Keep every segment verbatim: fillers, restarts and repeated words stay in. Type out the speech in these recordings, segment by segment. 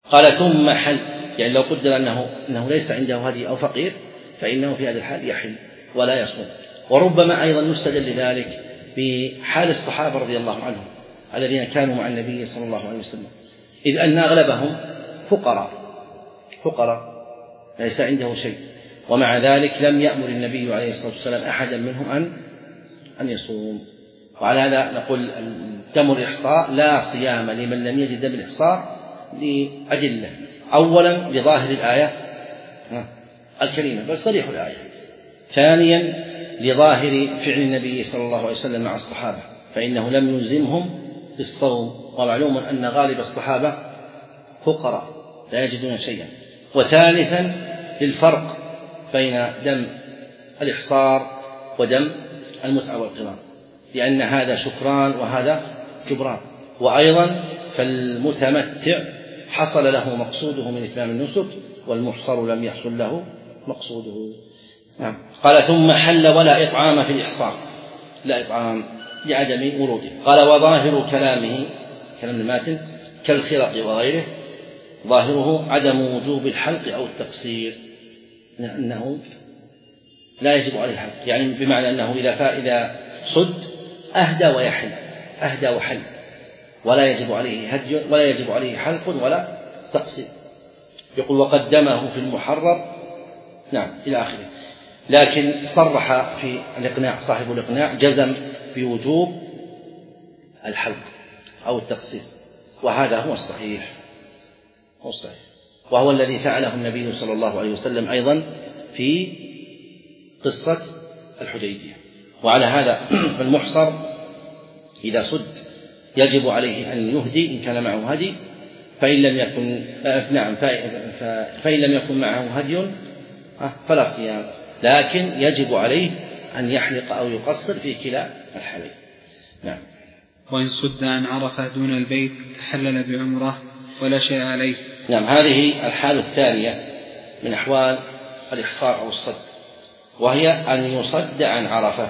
قال ثم حل، يعني لو قدر أنه, أنه ليس عنده هدي أو فقير فإنه في هذا الحال يحل ولا يصوم. وربما أيضا يستدل لذلك بحال الصحابة رضي الله عنهم الذين كانوا مع النبي صلى الله عليه وسلم، إذ أن أغلبهم فقراء فقراء ليس عنده شيء، ومع ذلك لم يأمر النبي عليه الصلاة والسلام أحدا منهم أن أن يصوم. وعلى هذا نقول دم الإحصاء لا صيام لمن لم يجد دم الإحصاء لأدلة: أولا لظاهر الآية الكريمة بل صريح الآية، ثانيا لظاهر فعل النبي صلى الله عليه وسلم مع الصحابة فإنه لم يلزمهم بالصوم، ومعلوم أن غالب الصحابة فقراء لا يجدون شيئا. وثالثا للفرق بين دم الإحصار ودم المتعة والقران، لأن هذا شكران وهذا كبران. وأيضا فالمتمتع حصل له مقصوده من إتمام النسك، والمحصر لم يحصل له مقصوده. نعم. قال ثم حل ولا إطعام في الإحصار، لا إطعام لعدم وروده. قال وظاهر كلامه كلام الماتن كالخرق وغيره ظاهره عدم وجوب الحلق أو التقصير، أنه لا يجب عليه الحلق، يعني بمعنى أنه إذا فإذا صد أهدى ويحل أهدى وحل ولا يجب عليه هدي ولا يجب عليه حلق ولا تقصير. يقول وقدمه في المحرر نعم إلى آخره. لكن صرح في الإقناع صاحب الإقناع جزم بوجوب الحلق أو التقصير، وهذا هو الصحيح هو الصحيح وهو الذي فعله النبي صلى الله عليه وسلم أيضا في قصة الحديبية. وعلى هذا فالمحصر إذا صد يجب عليه أن يهدي إن كان معه هدي، فإن لم يكن نعم فإن لم يكن معه هدي فلا صيام، لكن يجب عليه أن يحلق أو يقصر في كلا الحالين. نعم. وإن صد عن عرفة دون البيت تحلل بعمرة ولا شيء عليه. نعم. هذه الحالة الثانية من أحوال الإحصار أو الصد، وهي أن يصد عن عرفة.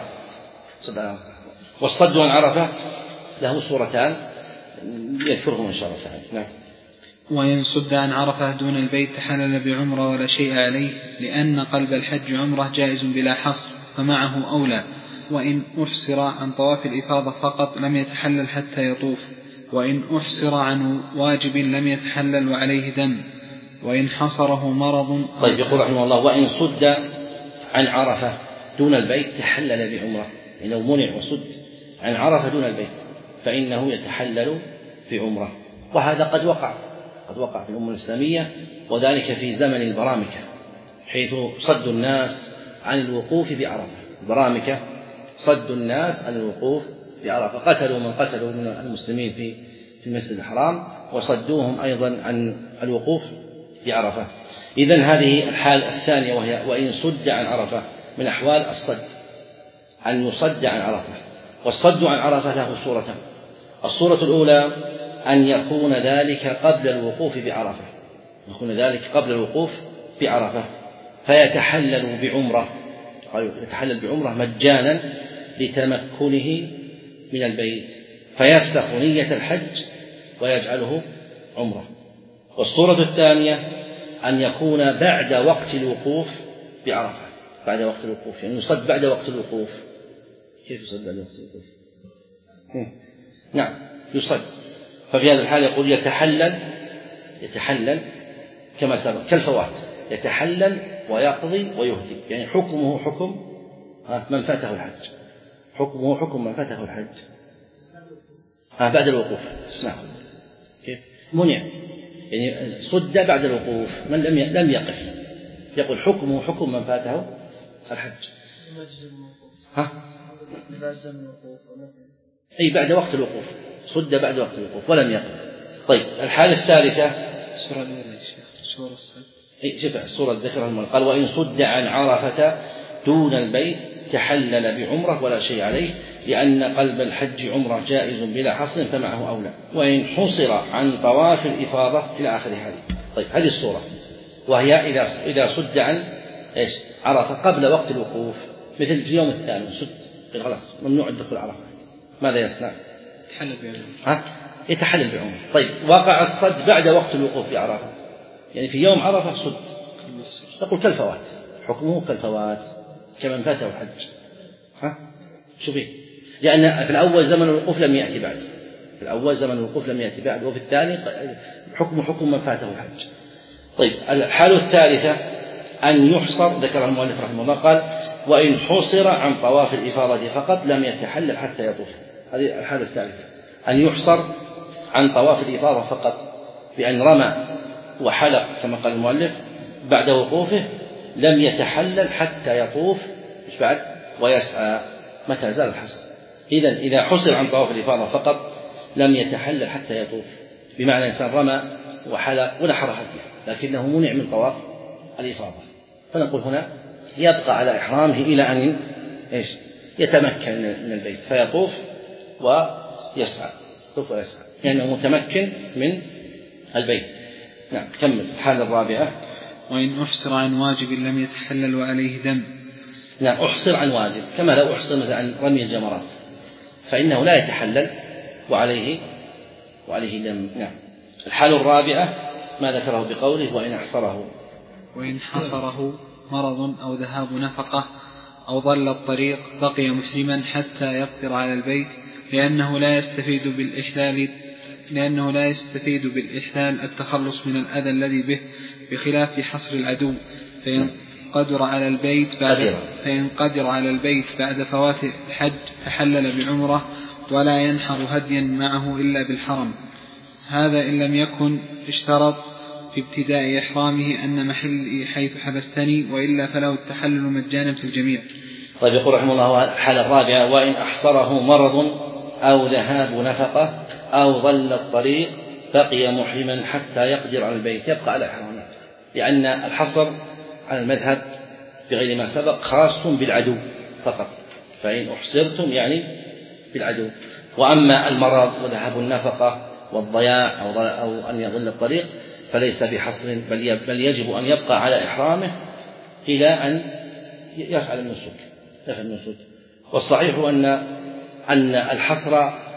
والصد عن عرفة له صورتان يذكرهم إن شاء الله تعالى. نعم. وإن صد عن عرفة دون البيت تحلل بعمرة ولا شيء عليه، لأن قلب الحج عمرة جائز بلا حصر فمعه أولى. وإن أحصر عن طواف الإفاضة فقط لم يتحلل حتى يطوف، وإن أحصر عن واجب لم يتحلل وعليه دم، وإن حصره مرض. طيب يقول رحمه الله وإن صد عن عرفة دون البيت تحلل بعمرة، يعني لو منع وصد عن عرفة دون البيت فإنه يتحلل بعمرة. وهذا قد وقع قد وقع في الأمة الإسلامية، وذلك في زمن البرامكة، حيث صد الناس عن الوقوف بعرفة. البرامكة صد الناس عن الوقوف بعرفة، قتلوا من قتلوا من المسلمين في في المسجد الحرام، وصدوهم أيضا عن الوقوف بعرفة. إذن هذه الحالة الثانية وهي وإن صد عن عرفة من أحوال الصد، أن يصد عن عرفة. والصد عن عرفة له صورتان: الصورة الأولى أن يكون ذلك قبل الوقوف بعرفة يكون ذلك قبل الوقوف بعرفة فيتحلل بعمرة يتحلل بعمرة مجانا لتمكنه من البيت، فيفسخ نية الحج ويجعله عمرة. والصورة الثانية أن يكون بعد وقت الوقوف بعرفة بعد وقت الوقوف يعني يصد بعد وقت الوقوف. كيف يصد بعد وقت الوقوف؟ نعم يصد. ففي هذا الحال يقول يتحلل يتحلل كما سبق كالفوات، يتحلل ويقضي ويهدي، يعني حكمه حكم من فاته الحج حكمه حكم من فاته الحج بعد الوقوف. نعم. كيف منع يعني صد بعد الوقوف، من لم لم يقف يقول حكمه حكم من فاته الحج. ها أي بعد وقت الوقوف، صد بعد وقت الوقوف ولم يقف. طيب الحالة الثالثة السورة الأولى السورة الصد أي شوف السورة ذكرها المؤلف قال وإن صد عن عرفة دون البيت تحلل بعمرة ولا شيء عليه، لأن قلب الحج عمرة جائز بلا حصر فمعه أولى. وإن حصر عن طواف الإفاضة إلى آخر هذه. طيب هذه الصورة، وهي إذا إذا صد عن إيش عرفة قبل وقت الوقوف، مثل في يوم الثامن صد خلاص ممنوع الدخول عرفة، ماذا يصنع؟ تحلل بعمرة. ها يتحلل بعمره. طيب وقع الصد بعد وقت الوقوف بعرفة، يعني في يوم عرفة صد، نقول كالفوات، حكمه كالفوات كمن فاته الحج. ها شو بيه؟ لأن في الأول زمن الوقوف لم يأتي بعد، في الأول زمن الوقوف لم يأتي بعد، وفي الثاني حكم حكم من فاته الحج. طيب الحالة الثالثة أن يحصر، ذكرها المؤلف رحمه الله قال وإن حصر عن طواف الإفاضة فقط لم يتحلل حتى يطوف. هذه الحالة الثالثة، أن يحصر عن طواف الإفاضة فقط بأن رمى وحلق كما قال المؤلف بعد وقوفه لم يتحلل حتى يطوف مش بعد ويسعى متى زال الحصر. إذن إذا حصر عن طواف الإفاضة فقط لم يتحلل حتى يطوف، بمعنى إنسان رمى وحلق ونحر هديه لكنه منع من طواف الإفاضة، فنقول هنا يبقى على إحرامه إلى أن إيش يتمكن من البيت فيطوف ويسعى، يطوف ويسعى لأنه يعني متمكن من البيت. نعم كمل. الحالة الرابعة وإن أحصر عن واجب لم يتحلل وعليه دم. نعم أحصر عن واجب كما لو أحصر مثلا عن رمي الجمرات فإنه لا يتحلل وعليه وعليه دم. نعم. الحالة الرابعة ما ذكره بقوله وإن أحصره وإن حصره مرض أو ذهاب نفقة أو ضل الطريق بقي محرما حتى يقدر على البيت لأنه لا يستفيد بالإحلال لأنه لا يستفيد بالإحلال التخلص من الأذى الذي به بخلاف حصر العدو. فإن قدر على البيت بعد فإن قدر على البيت بعد فوات الحج تحلل بعمرة ولا ينحر هديا معه إلا بالحرم. هذا إن لم يكن اشترط في ابتداء إحرامه أن محلي حيث حبستني وإلا فله التحلل مجانا في الجميع. طيب يقول رحمه الله الحالة الرابعة وإن أحصره مرض أو ذهاب نفقة أو ضل الطريق بقي محرما حتى يقدر على البيت، يبقى على إحرامه، لأن الحصر على المذهب بغير ما سبق خاص بالعدو فقط، فإن أحصرتم يعني بالعدو. وأما المرض وذهاب النفقة والضياع أو أن يضل الطريق فليس بحصر بل يجب أن يبقى على إحرامه إلى أن يفعل النسك يفعل النسك. والصحيح أن أن الحصر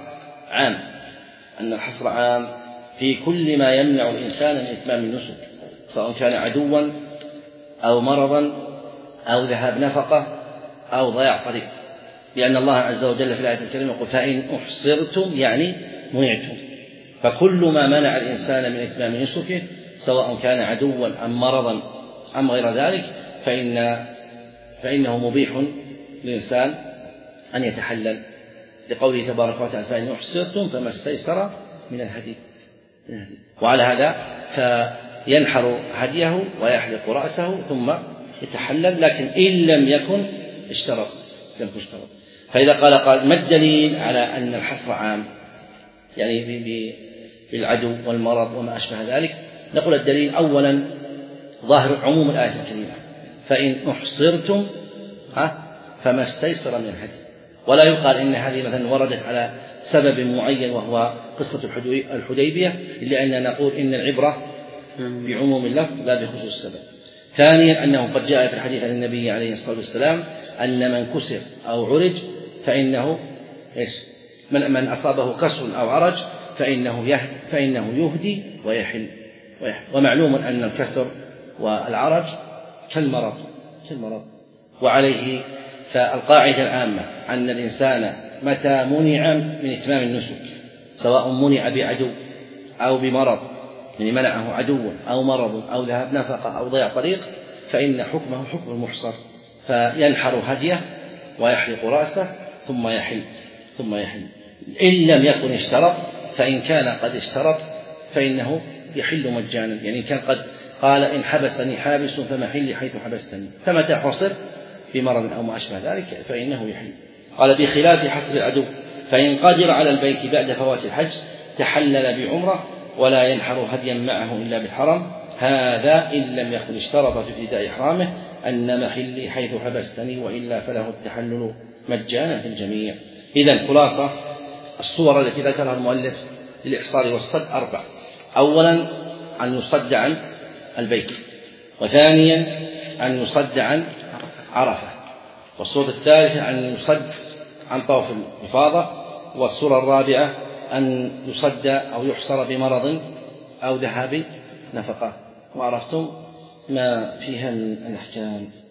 عام أن الحصر عام في كل ما يمنع الإنسان من إتمام النسك سواء كان عدوا أو مرضا أو ذهاب نفقة أو ضياع طريق، لأن الله عز وجل في الآية الكريمة يقول فإن أحصرتم يعني منعتم، فكل ما منع الإنسان من إتمام نسكه سواء كان عدوا أم مرضا أم غير ذلك فإن فإنه مبيح للإنسان أن يتحلل، لقوله تبارك وتعالى فإن أحصرتم فما استيسر من الهدي. وعلى هذا فينحر هديه ويحلق رأسه ثم يتحلل، لكن إن لم يكن اشترط لم يشترط. فإذا قال قال ما الدليل على أن الحصر عام يعني بالعدو والمرض وما أشبه ذلك؟ نقول الدليل أولا ظاهر عموم الآية الكريمة فإن أحصرتم فما استيسر من الهدي، ولا يقال إن هذه مثلا وردت على سبب معين وهو قصة الحديبية، إلا أننا نقول إن العبرة بعموم اللفظ لا بخصوص السبب. ثانيا أنه قد جاء في الحديث عن النبي عليه الصلاة والسلام أن من كسر أو عرج فإنه إيش من, من أصابه كسر أو عرج فإنه يهدي, فإنه يهدي ويحل, ويحل. ومعلوم أن الكسر والعرج كالمرض كالمرض وعليه فالقاعدة العامة أن الإنسان متى منع من إتمام النسك سواء منع بعدو أو بمرض يعني منعه عدو أو مرض أو ذهاب نفقة أو ضياع طريق فإن حكمه حكم المحصر، فينحر هديه ويحلق رأسه ثم يحل ثم يحل إن لم يكن اشترط، فإن كان قد اشترط فإنه يحل مجانا، يعني كان قد قال إن حبسني حابس فمحلي حيث حبستني، فمتى حصر بمرض أو ما أشبه ذلك فإنه يحل. قال بخلاف حصر العدو فإن قدر على البيت بعد فوات الحج تحلل بعمرة ولا ينحر هديا معه إلا بالحرم، هذا إن لم يكن اشترط في ابتداء إحرامه أن محلي حيث حبستني وإلا فله التحلل مجانا في الجميع. إذن خلاصة الصور التي ذكرها المؤلف للإحصار والصد أربع: أولا أن يصد عن البيت، وثانيا أن يصد عن عرفة، والصورة الثالثة أن يصد عن طواف الإفاضة، والصورة الرابعة أن يصد أو يحصر بمرض أو ذهاب نفقة. وعرفتم ما فيها من الأحكام.